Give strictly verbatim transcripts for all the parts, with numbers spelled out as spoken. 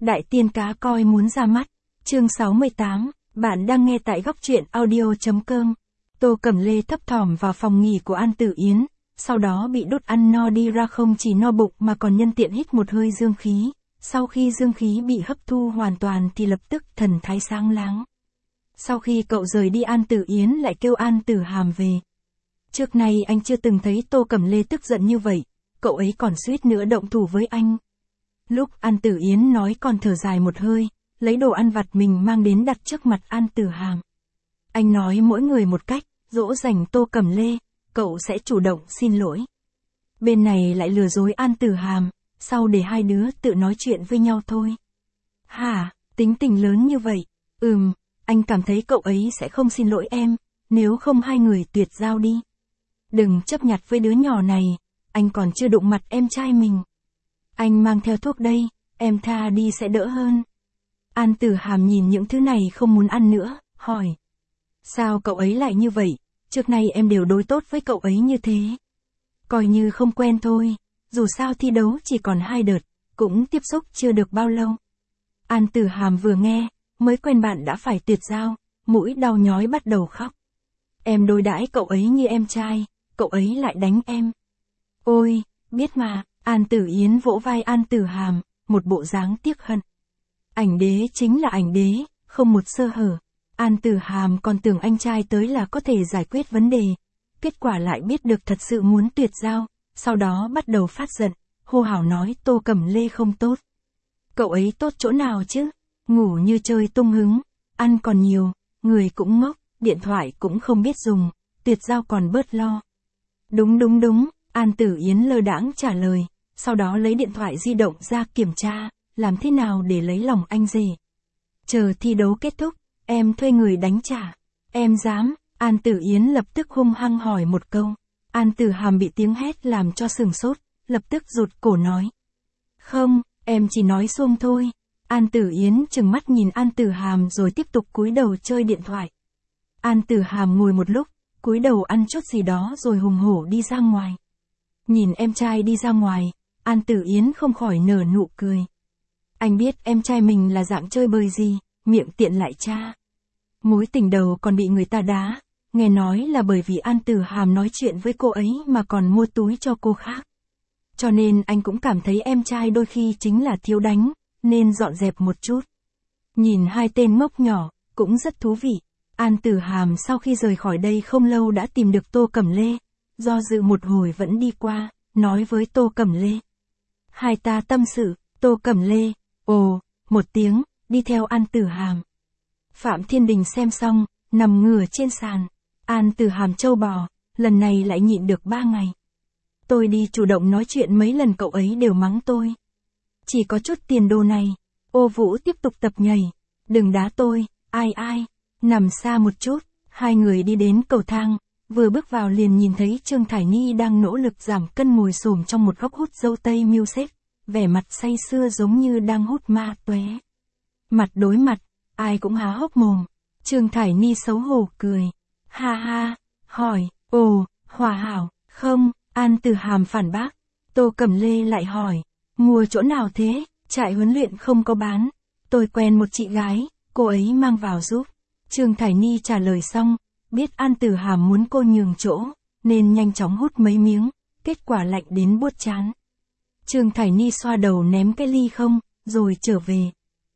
Đại tiên cá coi muốn ra mắt. Chương sáu mươi tám, bạn đang nghe tại góc truyện audio.com. Tô Cẩm Lê thấp thỏm vào phòng nghỉ của An Tử Yến, sau đó bị đốt ăn no đi ra, không chỉ no bụng mà còn nhân tiện hít một hơi dương khí. Sau khi dương khí bị hấp thu hoàn toàn thì lập tức thần thái sáng láng. Sau khi cậu rời đi, An Tử Yến lại kêu An Tử Hàm về. Trước nay anh chưa từng thấy Tô Cẩm Lê tức giận như vậy, cậu ấy còn suýt nữa động thủ với anh. Lúc An Tử Yến nói còn thở dài một hơi, lấy đồ ăn vặt mình mang đến đặt trước mặt An Tử Hàm. Anh nói mỗi người một cách, dỗ dành Tô Cẩm Lê, cậu sẽ chủ động xin lỗi. Bên này lại lừa dối An Tử Hàm, sau để hai đứa tự nói chuyện với nhau thôi. Hả, tính tình lớn như vậy? Ừm, anh cảm thấy cậu ấy sẽ không xin lỗi em, nếu không hai người tuyệt giao đi. Đừng chấp nhặt với đứa nhỏ này, anh còn chưa đụng mặt em trai mình. Anh mang theo thuốc đây, em tha đi sẽ đỡ hơn. An Tử Hàm nhìn những thứ này không muốn ăn nữa, hỏi. Sao cậu ấy lại như vậy, trước nay em đều đối tốt với cậu ấy như thế. Coi như không quen thôi, dù sao thi đấu chỉ còn hai đợt, cũng tiếp xúc chưa được bao lâu. An Tử Hàm vừa nghe, mới quen bạn đã phải tuyệt giao, mũi đau nhói bắt đầu khóc. Em đối đãi cậu ấy như em trai, cậu ấy lại đánh em. Ôi, biết mà. An Tử Yến vỗ vai An Tử Hàm, một bộ dáng tiếc hận. Ảnh đế chính là ảnh đế, không một sơ hở. An Tử Hàm còn tưởng anh trai tới là có thể giải quyết vấn đề. Kết quả lại biết được thật sự muốn tuyệt giao, sau đó bắt đầu phát giận, hô hào nói Tô Cẩm Lê không tốt. Cậu ấy tốt chỗ nào chứ? Ngủ như chơi tung hứng, ăn còn nhiều, người cũng ngốc, điện thoại cũng không biết dùng, tuyệt giao còn bớt lo. Đúng đúng đúng, An Tử Yến lơ đãng trả lời. Sau đó lấy điện thoại di động ra kiểm tra, làm thế nào để lấy lòng anh rể. Chờ thi đấu kết thúc, em thuê người đánh trả. Em dám, An Tử Yến lập tức hung hăng hỏi một câu. An Tử Hàm bị tiếng hét làm cho sừng sốt, lập tức rụt cổ nói. Không, em chỉ nói xuông thôi. An Tử Yến trừng mắt nhìn An Tử Hàm rồi tiếp tục cúi đầu chơi điện thoại. An Tử Hàm ngồi một lúc, cúi đầu ăn chút gì đó rồi hùng hổ đi ra ngoài. Nhìn em trai đi ra ngoài, An Tử Yến không khỏi nở nụ cười. Anh biết em trai mình là dạng chơi bời gì, miệng tiện lại cha. Mối tình đầu còn bị người ta đá, nghe nói là bởi vì An Tử Hàm nói chuyện với cô ấy mà còn mua túi cho cô khác. Cho nên anh cũng cảm thấy em trai đôi khi chính là thiếu đánh, nên dọn dẹp một chút. Nhìn hai tên ngốc nhỏ, cũng rất thú vị. An Tử Hàm sau khi rời khỏi đây không lâu đã tìm được Tô Cẩm Lê. Do dự một hồi vẫn đi qua, nói với Tô Cẩm Lê. Hai ta tâm sự, Tô Cẩm Lê, ồ, một tiếng, đi theo An Tử Hàm. Phạm Thiên Đình xem xong, nằm ngửa trên sàn. An Tử Hàm trâu bò, lần này lại nhịn được ba ngày. Tôi đi chủ động nói chuyện mấy lần cậu ấy đều mắng tôi. Chỉ có chút tiền đồ này. Ô Vũ tiếp tục tập nhảy. Đừng đá tôi, ai ai, nằm xa một chút. Hai người đi đến cầu thang. Vừa bước vào liền nhìn thấy Trương Thải Ni đang nỗ lực giảm cân ngồi xổm trong một góc hút dâu tây music, vẻ mặt say sưa giống như đang hút ma tóe. Mặt đối mặt, ai cũng há hốc mồm. Trương Thải Ni xấu hổ cười. Ha ha, hỏi, ồ, Hòa Hảo, không, An Tử Hàm phản bác. Tô Cẩm Lê lại hỏi, mua chỗ nào thế, trại huấn luyện không có bán. Tôi quen một chị gái, cô ấy mang vào giúp. Trương Thải Ni trả lời xong. Biết An Tử Hàm muốn cô nhường chỗ, nên nhanh chóng hút mấy miếng, kết quả lạnh đến buốt chán. Trương Thải Ni xoa đầu ném cái ly không, rồi trở về.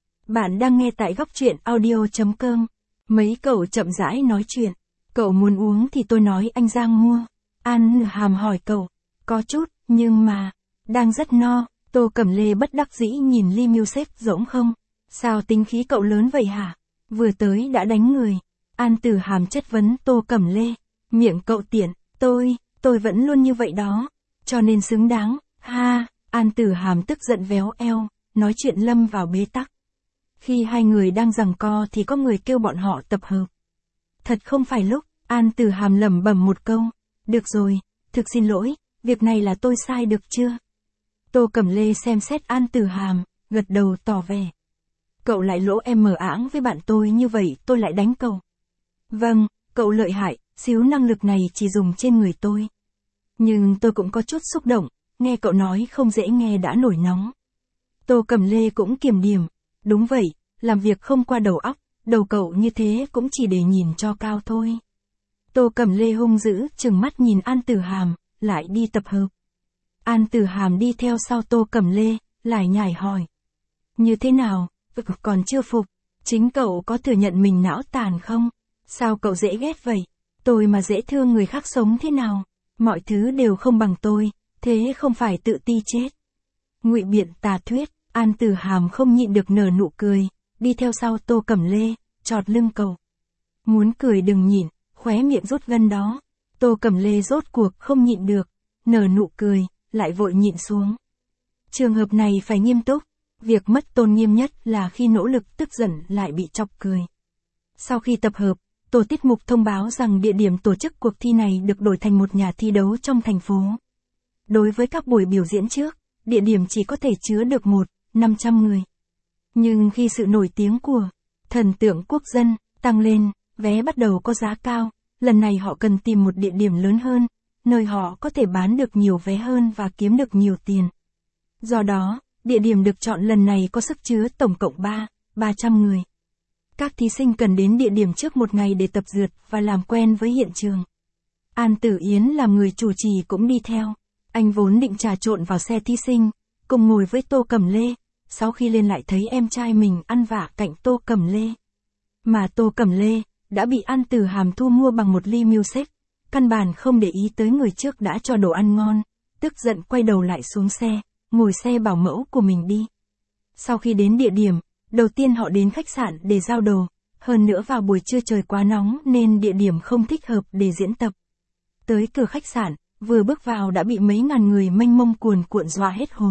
Bạn đang nghe tại góc truyện audio.com. Mấy cậu chậm rãi nói chuyện. Cậu muốn uống thì tôi nói anh Giang mua. An Hàm hỏi cậu. Có chút, nhưng mà, đang rất no. Tô Cẩm Lê bất đắc dĩ nhìn ly music rỗng không. Sao tính khí cậu lớn vậy hả? Vừa tới đã đánh người. An Tử Hàm chất vấn Tô Cẩm Lê. Miệng cậu tiện, tôi, tôi vẫn luôn như vậy đó. Cho nên xứng đáng, ha, An Tử Hàm tức giận véo eo, nói chuyện lâm vào bế tắc. Khi hai người đang giằng co thì có người kêu bọn họ tập hợp. Thật không phải lúc, An Tử Hàm lẩm bẩm một câu. Được rồi, thực xin lỗi, việc này là tôi sai được chưa? Tô Cẩm Lê xem xét An Tử Hàm, gật đầu tỏ vẻ. Cậu lại lỗ em mờ áng với bạn tôi như vậy tôi lại đánh cậu. Vâng, cậu lợi hại, xíu năng lực này chỉ dùng trên người tôi. Nhưng tôi cũng có chút xúc động, nghe cậu nói không dễ nghe đã nổi nóng. Tô Cẩm Lê cũng kiềm điểm, Đúng vậy, làm việc không qua đầu óc, đầu cậu như thế cũng chỉ để nhìn cho cao thôi. Tô Cẩm Lê hung dữ, trừng mắt nhìn An Tử Hàm, lại đi tập hợp. An Tử Hàm đi theo sau Tô Cẩm Lê, lại nhảy hỏi. Như thế nào, còn chưa phục, chính cậu có thừa nhận mình não tàn không? Sao cậu dễ ghét vậy? Tôi mà dễ thương người khác sống thế nào? Mọi thứ đều không bằng tôi, thế không phải tự ti chết. Ngụy biện tà thuyết, An Tử Hàm không nhịn được nở nụ cười, đi theo sau Tô Cẩm Lê, chọt lưng cậu. Muốn cười đừng nhịn, khóe miệng rút gân đó. Tô Cẩm Lê rốt cuộc không nhịn được, nở nụ cười, lại vội nhịn xuống. Trường hợp này phải nghiêm túc, việc mất tôn nghiêm nhất là khi nỗ lực tức giận lại bị chọc cười. Sau khi tập hợp, tổ tiết mục thông báo rằng địa điểm tổ chức cuộc thi này được đổi thành một nhà thi đấu trong thành phố. Đối với các buổi biểu diễn trước, địa điểm chỉ có thể chứa được một, năm trăm người. Nhưng khi sự nổi tiếng của thần tượng quốc dân tăng lên, vé bắt đầu có giá cao, lần này họ cần tìm một địa điểm lớn hơn, nơi họ có thể bán được nhiều vé hơn và kiếm được nhiều tiền. Do đó, địa điểm được chọn lần này có sức chứa tổng cộng ba, ba trăm người. Các thí sinh cần đến địa điểm trước một ngày để tập dượt và làm quen với hiện trường. An Tử Yến làm người chủ trì cũng đi theo. Anh vốn định trà trộn vào xe thí sinh, cùng ngồi với Tô Cẩm Lê, sau khi lên lại thấy em trai mình ăn vạ cạnh Tô Cẩm Lê. Mà Tô Cẩm Lê đã bị An Tử Hàm thu mua bằng một ly milkshake, căn bản không để ý tới người trước đã cho đồ ăn ngon, tức giận quay đầu lại xuống xe, ngồi xe bảo mẫu của mình đi. Sau khi đến địa điểm, đầu tiên họ đến khách sạn để giao đồ, hơn nữa vào buổi trưa trời quá nóng nên địa điểm không thích hợp để diễn tập. Tới cửa khách sạn, vừa bước vào đã bị mấy ngàn người mênh mông cuồn cuộn dọa hết hồn.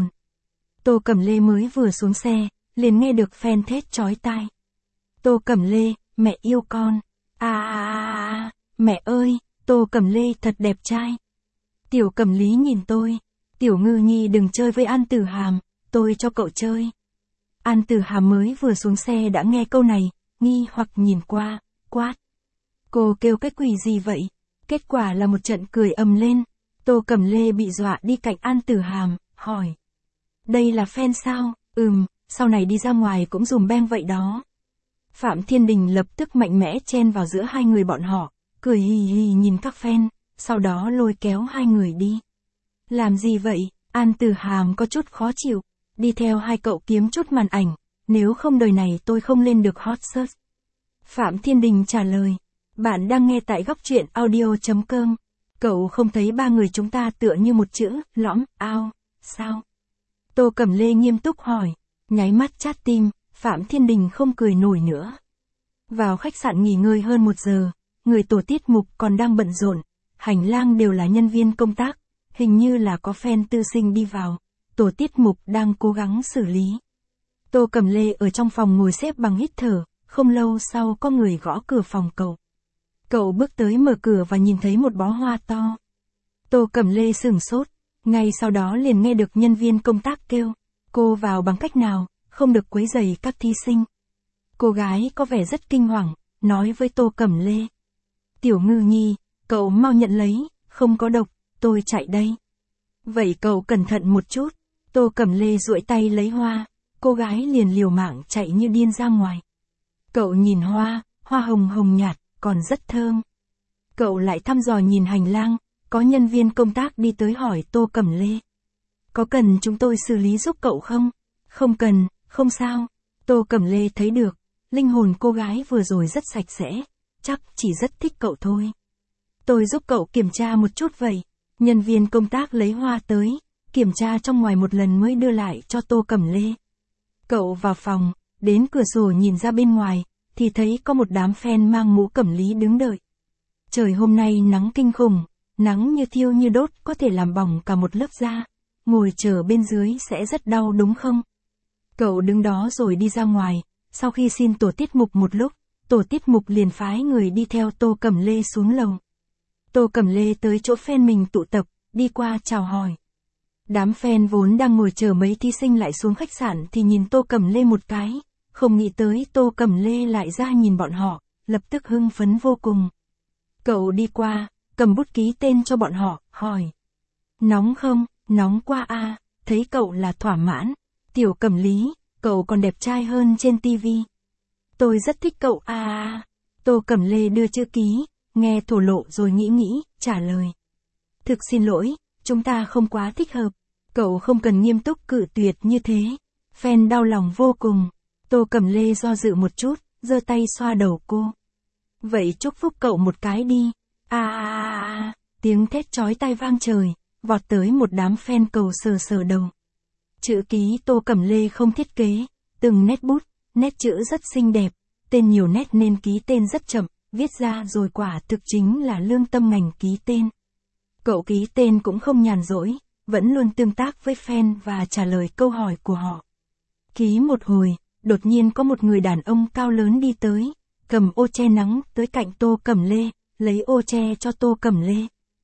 Tô Cẩm Lê mới vừa xuống xe, liền nghe được fan thét chói tai. Tô Cẩm Lê, mẹ yêu con. À à à à, mẹ ơi, Tô Cẩm Lê thật đẹp trai. Tiểu Cẩm Lý nhìn tôi. Tiểu Ngư Nhi đừng chơi với An Tử Hàm, tôi cho cậu chơi. An Tử Hàm mới vừa xuống xe đã nghe câu này, nghi hoặc nhìn qua, quát. Cô kêu cái quỷ gì vậy? Kết quả là một trận cười ầm lên. Tô Cẩm Lê bị dọa đi cạnh An Tử Hàm, hỏi. Đây là fan sao? Ừm, sau này đi ra ngoài cũng dùm beng vậy đó. Phạm Thiên Đình lập tức mạnh mẽ chen vào giữa hai người bọn họ, cười hì hì nhìn các fan, sau đó lôi kéo hai người đi. Làm gì vậy? An Tử Hàm có chút khó chịu, đi theo hai cậu kiếm chút màn ảnh, nếu không đời này tôi không lên được hot search. Phạm Thiên Đình trả lời, bạn đang nghe tại góc truyện audio.com. Cậu không thấy ba người chúng ta tựa như một chữ, lõm, ao, sao? Tô Cẩm Lê nghiêm túc hỏi, nháy mắt chát tim, Phạm Thiên Đình không cười nổi nữa. Vào khách sạn nghỉ ngơi hơn một giờ, người tổ tiết mục còn đang bận rộn, hành lang đều là nhân viên công tác, hình như là có fan tư sinh đi vào, tổ tiết mục đang cố gắng xử lý. Tô Cẩm Lê ở trong phòng ngồi xếp bằng hít thở, không lâu sau có người gõ cửa phòng cậu. Cậu bước tới mở cửa và nhìn thấy một bó hoa to. Tô Cẩm Lê sửng sốt, ngay sau đó liền nghe được nhân viên công tác kêu, cô vào bằng cách nào, không được quấy rầy các thí sinh. Cô gái có vẻ rất kinh hoàng, nói với Tô Cẩm Lê. Tiểu Ngư Nhi, cậu mau nhận lấy, không có độc, tôi chạy đây. Vậy cậu cẩn thận một chút. Tô Cẩm Lê duỗi tay lấy hoa, cô gái liền liều mạng chạy như điên ra ngoài. Cậu nhìn hoa, hoa hồng hồng nhạt, còn rất thơm. Cậu lại thăm dò nhìn hành lang, có nhân viên công tác đi tới hỏi Tô Cẩm Lê. Có cần chúng tôi xử lý giúp cậu không? Không cần, không sao. Tô Cẩm Lê thấy được, linh hồn cô gái vừa rồi rất sạch sẽ, chắc chỉ rất thích cậu thôi. Tôi giúp cậu kiểm tra một chút vậy. Nhân viên công tác lấy hoa tới, kiểm tra trong ngoài một lần mới đưa lại cho Tô Cẩm Lê. Cậu vào phòng, đến cửa sổ nhìn ra bên ngoài, thì thấy có một đám fan mang mũ cẩm lý đứng đợi. Trời hôm nay nắng kinh khủng, nắng như thiêu như đốt có thể làm bỏng cả một lớp da, ngồi chờ bên dưới sẽ rất đau đúng không? Cậu đứng đó rồi đi ra ngoài, sau khi xin tổ tiết mục một lúc, tổ tiết mục liền phái người đi theo Tô Cẩm Lê xuống lầu. Tô Cẩm Lê tới chỗ fan mình tụ tập, đi qua chào hỏi. Đám fan vốn đang ngồi chờ mấy thí sinh lại xuống khách sạn thì nhìn Tô Cẩm Lê một cái, không nghĩ tới Tô Cẩm Lê lại ra nhìn bọn họ, lập tức hưng phấn vô cùng. Cậu đi qua, cầm bút ký tên cho bọn họ, hỏi. Nóng không? Nóng quá a. Thấy cậu là thỏa mãn. Tiểu Cẩm Lý, cậu còn đẹp trai hơn trên tivi. Tôi rất thích cậu à à. Tô Cẩm Lê đưa chữ ký, nghe thổ lộ rồi nghĩ nghĩ, trả lời. Thực xin lỗi, chúng ta không quá thích hợp. Cậu không cần nghiêm túc cự tuyệt như thế. Fan đau lòng vô cùng. Tô Cẩm Lê do dự một chút, giơ tay xoa đầu cô. Vậy chúc phúc cậu một cái đi. À à à à. Tiếng thét chói tai vang trời, vọt tới một đám fan cầu sờ sờ đầu. Chữ ký Tô Cẩm Lê không thiết kế, từng nét bút, nét chữ rất xinh đẹp, tên nhiều nét nên ký tên rất chậm, viết ra rồi quả thực chính là lương tâm ngành ký tên. Cậu ký tên cũng không nhàn rỗi, vẫn luôn tương tác với fan và trả lời câu hỏi của họ. Ký một hồi, đột nhiên có một người đàn ông cao lớn đi tới, cầm ô che nắng tới cạnh Tô Cẩm Lê, lấy ô che cho Tô Cẩm Lê.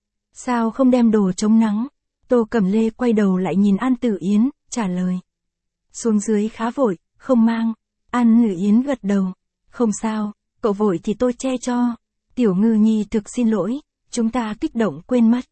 Sao không đem đồ chống nắng? Tô Cẩm Lê quay đầu lại nhìn An Tử Yến, trả lời. Xuống dưới khá vội, không mang. An Tử Yến gật đầu. Không sao, cậu vội thì tôi che cho. Tiểu Ngư Nhi thực xin lỗi, chúng ta kích động quên mất.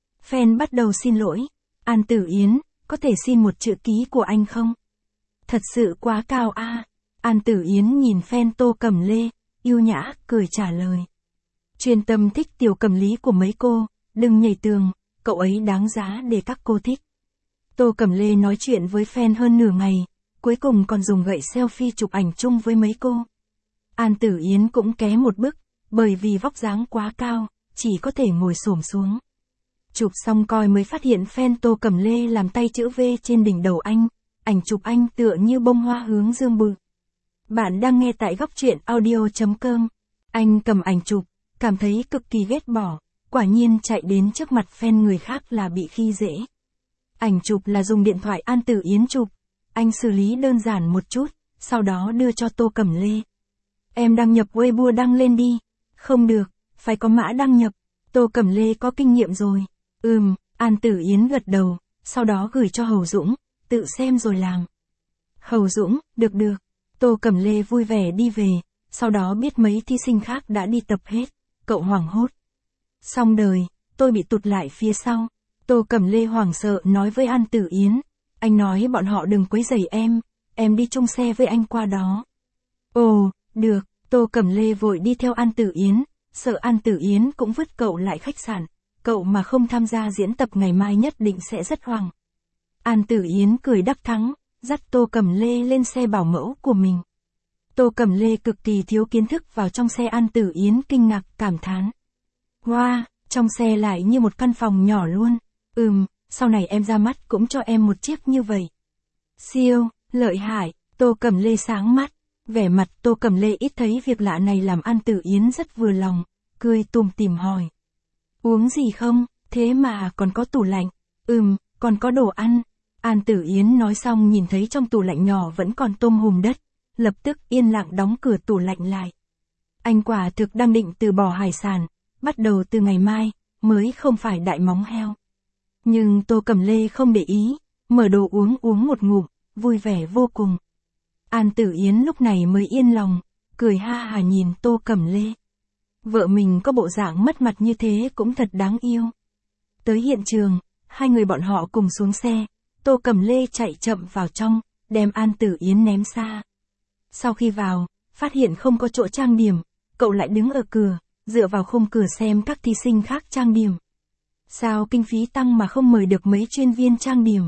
Fan bắt đầu xin lỗi. An Tử Yến, có thể xin một chữ ký của anh không? Thật sự quá cao a. À. An Tử Yến nhìn fan Tô Cẩm Lê, yêu nhã, cười trả lời. Chuyên tâm thích tiểu cầm lý của mấy cô, đừng nhảy tường, cậu ấy đáng giá để các cô thích. Tô Cẩm Lê nói chuyện với fan hơn nửa ngày, cuối cùng còn dùng gậy selfie chụp ảnh chung với mấy cô. An Tử Yến cũng ké một bức, bởi vì vóc dáng quá cao, chỉ có thể ngồi xổm xuống. Chụp xong coi mới phát hiện fan Tô Cẩm Lê làm tay chữ V trên đỉnh đầu anh, ảnh chụp anh tựa như bông hoa hướng dương bự. Bạn đang nghe tại góc truyện audio chấm com. Anh cầm ảnh chụp, cảm thấy cực kỳ ghét bỏ, quả nhiên chạy đến trước mặt fan người khác là bị khi dễ. Ảnh chụp là dùng điện thoại An Tử Yến chụp, anh xử lý đơn giản một chút, sau đó đưa cho Tô Cẩm Lê. Em đăng nhập Weibo đăng lên đi. Không được, phải có mã đăng nhập. Tô Cẩm Lê có kinh nghiệm rồi. Ừm, An Tử Yến gật đầu, sau đó gửi cho Hầu Dũng, tự xem rồi làm. Hầu Dũng, được được. Tô Cẩm Lê vui vẻ đi về, sau đó biết mấy thí sinh khác đã đi tập hết, cậu hoảng hốt. Xong đời, tôi bị tụt lại phía sau. Tô Cẩm Lê hoảng sợ nói với An Tử Yến, anh nói bọn họ đừng quấy rầy em, em đi chung xe với anh qua đó. Ồ, được, Tô Cẩm Lê vội đi theo An Tử Yến, sợ An Tử Yến cũng vứt cậu lại khách sạn, cậu mà không tham gia diễn tập ngày mai nhất định sẽ rất hoảng. An Tử Yến cười đắc thắng, dắt Tô Cẩm Lê lên xe bảo mẫu của mình. Tô Cẩm Lê cực kỳ thiếu kiến thức vào trong xe. An Tử Yến kinh ngạc cảm thán. Wow, trong xe lại như một căn phòng nhỏ luôn. Ừm, sau này em ra mắt cũng cho em một chiếc như vậy. Siêu, lợi hại, Tô Cẩm Lê sáng mắt. Vẻ mặt Tô Cẩm Lê ít thấy việc lạ này làm An Tử Yến rất vừa lòng, cười tủm tỉm hỏi. Uống gì không, thế mà còn có tủ lạnh. Ừm, còn có đồ ăn. An Tử Yến nói xong nhìn thấy trong tủ lạnh nhỏ vẫn còn tôm hùm đất, lập tức yên lặng đóng cửa tủ lạnh lại. Anh quả thực đang định từ bỏ hải sản, bắt đầu từ ngày mai, mới không phải đại móng heo. Nhưng Tô Cẩm Lê không để ý, mở đồ uống uống một ngụm, vui vẻ vô cùng. An Tử Yến lúc này mới yên lòng, cười ha hà nhìn Tô Cẩm Lê. Vợ mình có bộ dạng mất mặt như thế cũng thật đáng yêu. Tới hiện trường, hai người bọn họ cùng xuống xe, Tô Cẩm Lê chạy chậm vào trong, đem An Tử Yến ném xa. Sau khi vào, phát hiện không có chỗ trang điểm, cậu lại đứng ở cửa, dựa vào khung cửa xem các thí sinh khác trang điểm. Sao kinh phí tăng mà không mời được mấy chuyên viên trang điểm?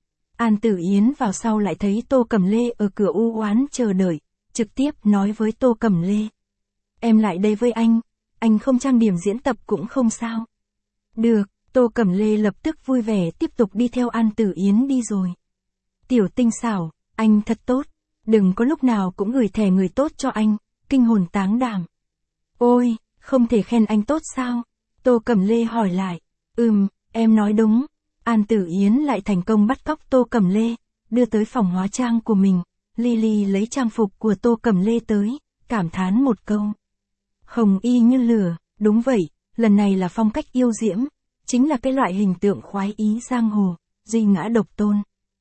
An Tử Yến vào sau lại thấy Tô Cẩm Lê ở cửa u oán chờ đợi, trực tiếp nói với Tô Cẩm Lê. Em lại đây với anh, anh không trang điểm diễn tập cũng không sao. Được, Tô Cẩm Lê lập tức vui vẻ tiếp tục đi theo An Tử Yến đi rồi. Tiểu tinh xảo, anh thật tốt, đừng có lúc nào cũng gửi thẻ người tốt cho anh, kinh hồn táng đảm. Ôi, không thể khen anh tốt sao? Tô Cẩm Lê hỏi lại. Ừm, em nói đúng. An Tử Yến lại thành công bắt cóc Tô Cẩm Lê, đưa tới phòng hóa trang của mình. Lily lấy trang phục của Tô Cẩm Lê tới, cảm thán một câu. Hồng y như lửa, đúng vậy, lần này là phong cách yêu diễm, chính là cái loại hình tượng khoái ý giang hồ, duy ngã độc tôn.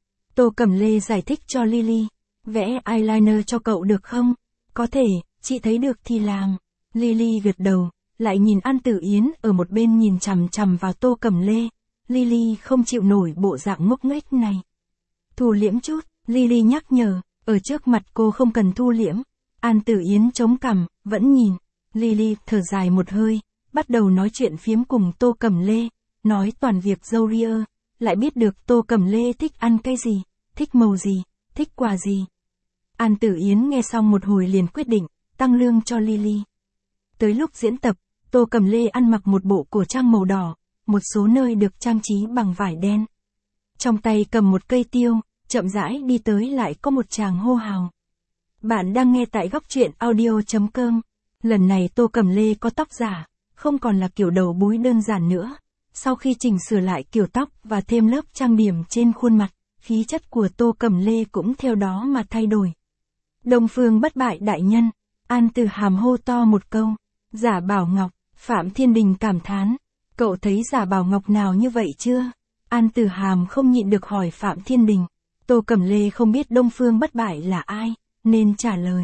Tô Cẩm Lê giải thích cho Lily, vẽ eyeliner cho cậu được không? Có thể, chị thấy được thì làm. Lily gật đầu, lại nhìn An Tử Yến ở một bên nhìn chằm chằm vào Tô Cẩm Lê. Lily không chịu nổi bộ dạng ngốc nghếch này. Thu liễm chút, Lily nhắc nhở, Ở trước mặt cô không cần thu liễm. An Tử Yến chống cằm, vẫn nhìn. Lily thở dài một hơi, bắt đầu nói chuyện phiếm cùng Tô Cẩm Lê, nói toàn việc dâu ria, lại biết được Tô Cẩm Lê thích ăn cái gì, thích màu gì, thích quà gì. An Tử Yến nghe xong một hồi liền quyết định, tăng lương cho Lily. Tới lúc diễn tập, Tô Cẩm Lê ăn mặc một bộ cổ trang màu đỏ, một số nơi được trang trí bằng vải đen. Trong tay cầm một cây tiêu, chậm rãi đi tới lại có một chàng hô hào. Bạn đang nghe tại góc truyện audio chấm com. Lần này Tô Cẩm Lê có tóc giả, không còn là kiểu đầu búi đơn giản nữa. Sau khi chỉnh sửa lại kiểu tóc và thêm lớp trang điểm trên khuôn mặt, khí chất của Tô Cẩm Lê cũng theo đó mà thay đổi. Đông Phương bất bại đại nhân, An Tử Hàm hô to một câu. Giả Bảo Ngọc, Phạm Thiên Đình cảm thán. Cậu thấy Giả Bảo Ngọc nào như vậy chưa? An Tử Hàm không nhịn được hỏi Phạm Thiên Đình. Tô Cẩm Lê không biết Đông Phương bất bại là ai, nên trả lời.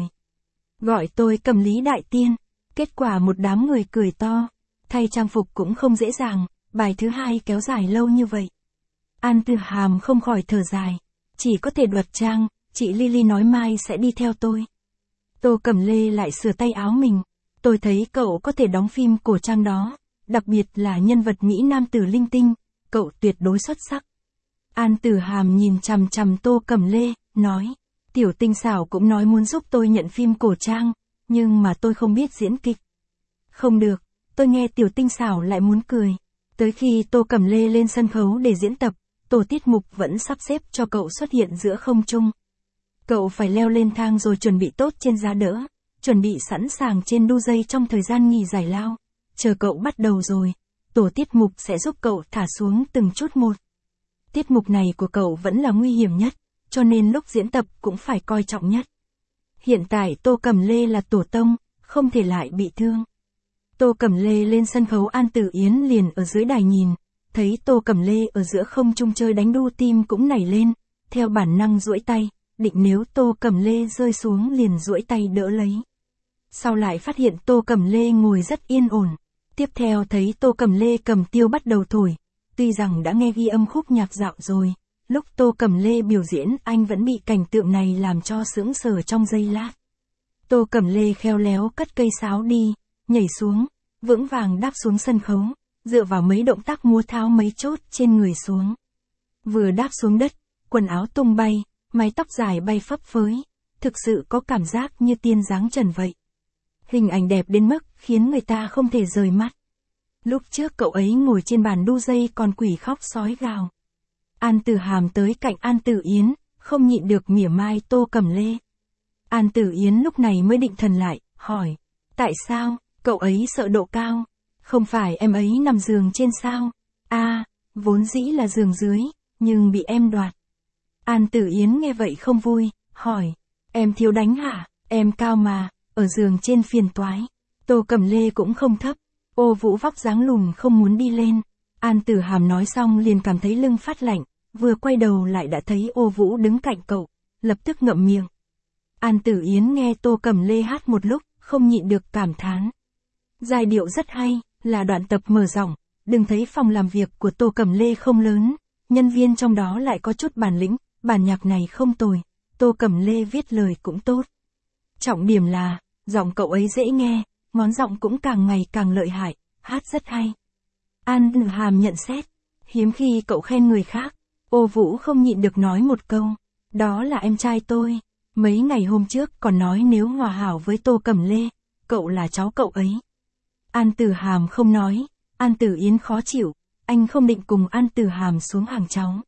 Gọi tôi Cẩm Lý Đại Tiên. Kết quả một đám người cười to. Thay trang phục cũng không dễ dàng, bài thứ hai kéo dài lâu như vậy. An Tử Hàm không khỏi thở dài. Chỉ có thể đoạt trang, chị Lily nói mai sẽ đi theo tôi. Tô Cẩm Lê lại sửa tay áo mình. Tôi thấy cậu có thể đóng phim cổ trang đó, đặc biệt là nhân vật Mỹ Nam tử linh tinh, cậu tuyệt đối xuất sắc. An Tử Hàm nhìn chằm chằm Tô Cẩm Lê, nói, Tiểu Tinh Xảo cũng nói muốn giúp tôi nhận phim cổ trang, nhưng mà tôi không biết diễn kịch. Không được, tôi nghe Tiểu Tinh Xảo lại muốn cười. Tới khi Tô Cẩm Lê lên sân khấu để diễn tập, tổ tiết mục vẫn sắp xếp cho cậu xuất hiện giữa không trung. Cậu phải leo lên thang rồi chuẩn bị tốt trên giá đỡ, chuẩn bị sẵn sàng trên đu dây trong thời gian nghỉ giải lao. Chờ cậu bắt đầu rồi, tổ tiết mục sẽ giúp cậu thả xuống từng chút một. Tiết mục này của cậu vẫn là nguy hiểm nhất, cho nên lúc diễn tập cũng phải coi trọng nhất. Hiện tại Tô Cẩm Lê là tổ tông, không thể lại bị thương. Tô Cẩm Lê lên sân khấu, An Tử Yến liền ở dưới đài nhìn, thấy Tô Cẩm Lê ở giữa không trung chơi đánh đu, tim cũng nảy lên, theo bản năng duỗi tay, định nếu Tô Cẩm Lê rơi xuống liền duỗi tay đỡ lấy. Sau lại phát hiện Tô Cẩm Lê ngồi rất yên ổn. Tiếp theo thấy Tô Cẩm Lê cầm tiêu bắt đầu thổi. Tuy rằng đã nghe ghi âm khúc nhạc dạo rồi, lúc Tô Cẩm Lê biểu diễn anh vẫn bị cảnh tượng này làm cho sững sờ trong giây lát. Tô Cẩm Lê khéo léo cất cây sáo đi, nhảy xuống, vững vàng đáp xuống sân khấu, dựa vào mấy động tác múa tháo mấy chốt trên người xuống. Vừa đáp xuống đất, quần áo tung bay, mái tóc dài bay phấp phới, thực sự có cảm giác như tiên dáng trần vậy. Hình ảnh đẹp đến mức khiến người ta không thể rời mắt. Lúc trước cậu ấy ngồi trên bàn đu dây còn quỷ khóc sói gào. An Tử Hàm tới cạnh An Tử Yến, không nhịn được mỉa mai Tô Cẩm Lê. An Tử Yến lúc này mới định thần lại, hỏi. Tại sao, cậu ấy sợ độ cao? Không phải em ấy nằm giường trên sao? À, vốn dĩ là giường dưới, nhưng bị em đoạt. An Tử Yến nghe vậy không vui, hỏi. Em thiếu đánh hả? Em cao mà, ở giường trên phiền toái. Tô Cẩm Lê cũng không thấp. Ô Vũ vóc dáng lùn không muốn đi lên. An Tử Hàm nói xong liền cảm thấy lưng phát lạnh, vừa quay đầu lại đã thấy Ô Vũ đứng cạnh cậu, lập tức ngậm miệng. An Tử Yến nghe Tô Cẩm Lê hát một lúc, không nhịn được cảm thán. Giai điệu rất hay, là đoạn tập mở rộng, đừng thấy phòng làm việc của Tô Cẩm Lê không lớn, nhân viên trong đó lại có chút bản lĩnh, bản nhạc này không tồi, Tô Cẩm Lê viết lời cũng tốt. Trọng điểm là, giọng cậu ấy dễ nghe, ngón giọng cũng càng ngày càng lợi hại, hát rất hay. An Tử Hàm nhận xét, hiếm khi cậu khen người khác. Ô Vũ không nhịn được nói một câu, đó là em trai tôi, mấy ngày hôm trước còn nói nếu hòa hảo với Tô Cẩm Lê, cậu là cháu cậu ấy. An Tử Hàm không nói, An Tử Yến khó chịu, anh không định cùng An Tử Hàm xuống hàng cháu.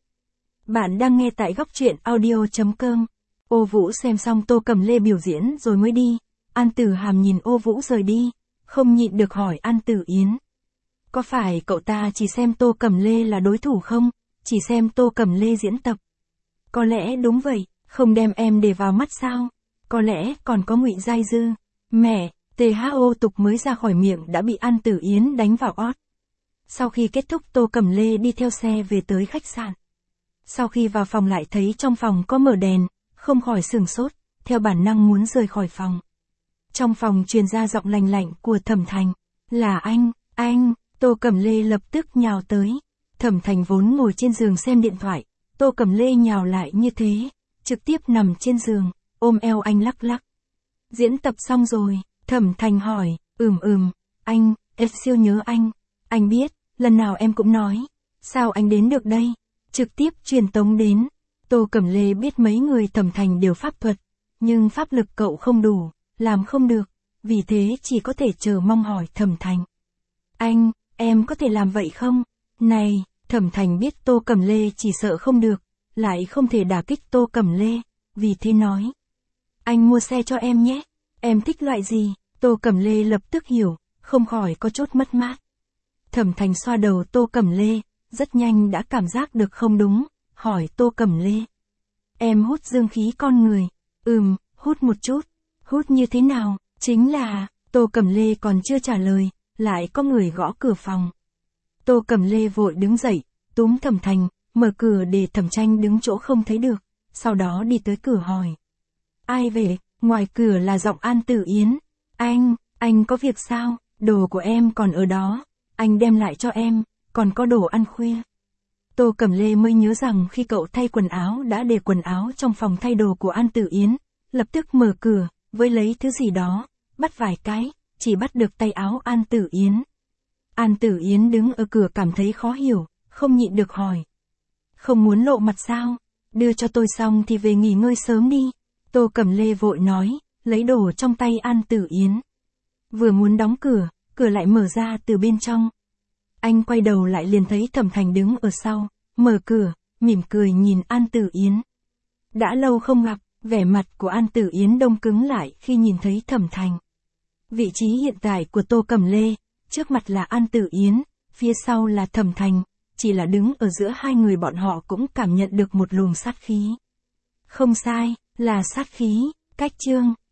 Bạn đang nghe tại góc truyện audio chấm com. Ô Vũ xem xong Tô Cẩm Lê biểu diễn rồi mới đi. An Tử Hàm nhìn Ô Vũ rời đi, không nhịn được hỏi An Tử Yến. Có phải cậu ta chỉ xem Tô Cẩm Lê là đối thủ không? Chỉ xem Tô Cẩm Lê diễn tập. Có lẽ đúng vậy, không đem em để vào mắt sao? Có lẽ còn có Ngụy Giai Dư. Mẹ, tê hát o tục mới ra khỏi miệng đã bị An Tử Yến đánh vào ót. Sau khi kết thúc Tô Cẩm Lê đi theo xe về tới khách sạn. Sau khi vào phòng lại thấy trong phòng có mở đèn, không khỏi sửng sốt, theo bản năng muốn rời khỏi phòng. Trong phòng truyền ra giọng lành lạnh của Thẩm Thành. Là anh, anh, Tô Cẩm Lê lập tức nhào tới. Thẩm Thành vốn ngồi trên giường xem điện thoại, Tô Cẩm Lê nhào lại như thế, trực tiếp nằm trên giường, ôm eo anh lắc lắc. Diễn tập xong rồi, Thẩm Thành hỏi, ừm ừm, anh, em siêu nhớ anh. Anh biết, lần nào em cũng nói. Sao anh đến được đây? Trực tiếp truyền tống đến. Tô Cẩm Lê biết mấy người Thẩm Thành đều pháp thuật, nhưng pháp lực cậu không đủ, làm không được, vì thế chỉ có thể chờ mong hỏi Thẩm Thành. Anh, em có thể làm vậy không? Này, Thẩm Thành biết Tô Cẩm Lê chỉ sợ không được, lại không thể đả kích Tô Cẩm Lê, vì thế nói. Anh mua xe cho em nhé, em thích loại gì? Tô Cẩm Lê lập tức hiểu, không khỏi có chút mất mát. Thẩm Thành xoa đầu Tô Cẩm Lê, rất nhanh đã cảm giác được không đúng, hỏi Tô Cẩm Lê. Em hút dương khí con người. Ừm, hút một chút. Hút như thế nào? Chính là, Tô Cẩm Lê còn chưa trả lời, lại có người gõ cửa phòng. Tô Cẩm Lê vội đứng dậy, túm Thẩm Thành, mở cửa để Thẩm Tranh đứng chỗ không thấy được, sau đó đi tới cửa hỏi. Ai về? Ngoài cửa là giọng An Tử Yến. Anh, anh có việc sao? Đồ của em còn ở đó, anh đem lại cho em, còn có đồ ăn khuya. Tô Cẩm Lê mới nhớ rằng khi cậu thay quần áo đã để quần áo trong phòng thay đồ của An Tử Yến, lập tức mở cửa, với lấy thứ gì đó, bắt vài cái, chỉ bắt được tay áo An Tử Yến. An Tử Yến đứng ở cửa cảm thấy khó hiểu, không nhịn được hỏi. Không muốn lộ mặt sao? Đưa cho tôi xong thì về nghỉ ngơi sớm đi. Tô Cẩm Lê vội nói, lấy đồ trong tay An Tử Yến. Vừa muốn đóng cửa, cửa lại mở ra từ bên trong. Anh quay đầu lại liền thấy Thẩm Thành đứng ở sau, mở cửa, mỉm cười nhìn An Tử Yến. Đã lâu không gặp, vẻ mặt của An Tử Yến đông cứng lại khi nhìn thấy Thẩm Thành. Vị trí hiện tại của Tô Cẩm Lê, trước mặt là An Tử Yến, phía sau là Thẩm Thành, chỉ là đứng ở giữa hai người bọn họ cũng cảm nhận được một luồng sát khí. Không sai, là sát khí, cách chương,